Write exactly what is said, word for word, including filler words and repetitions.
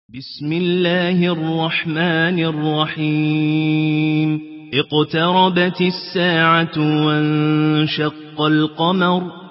بسم الله الرحمن الرحيم اقتربت الساعة وانشق القمر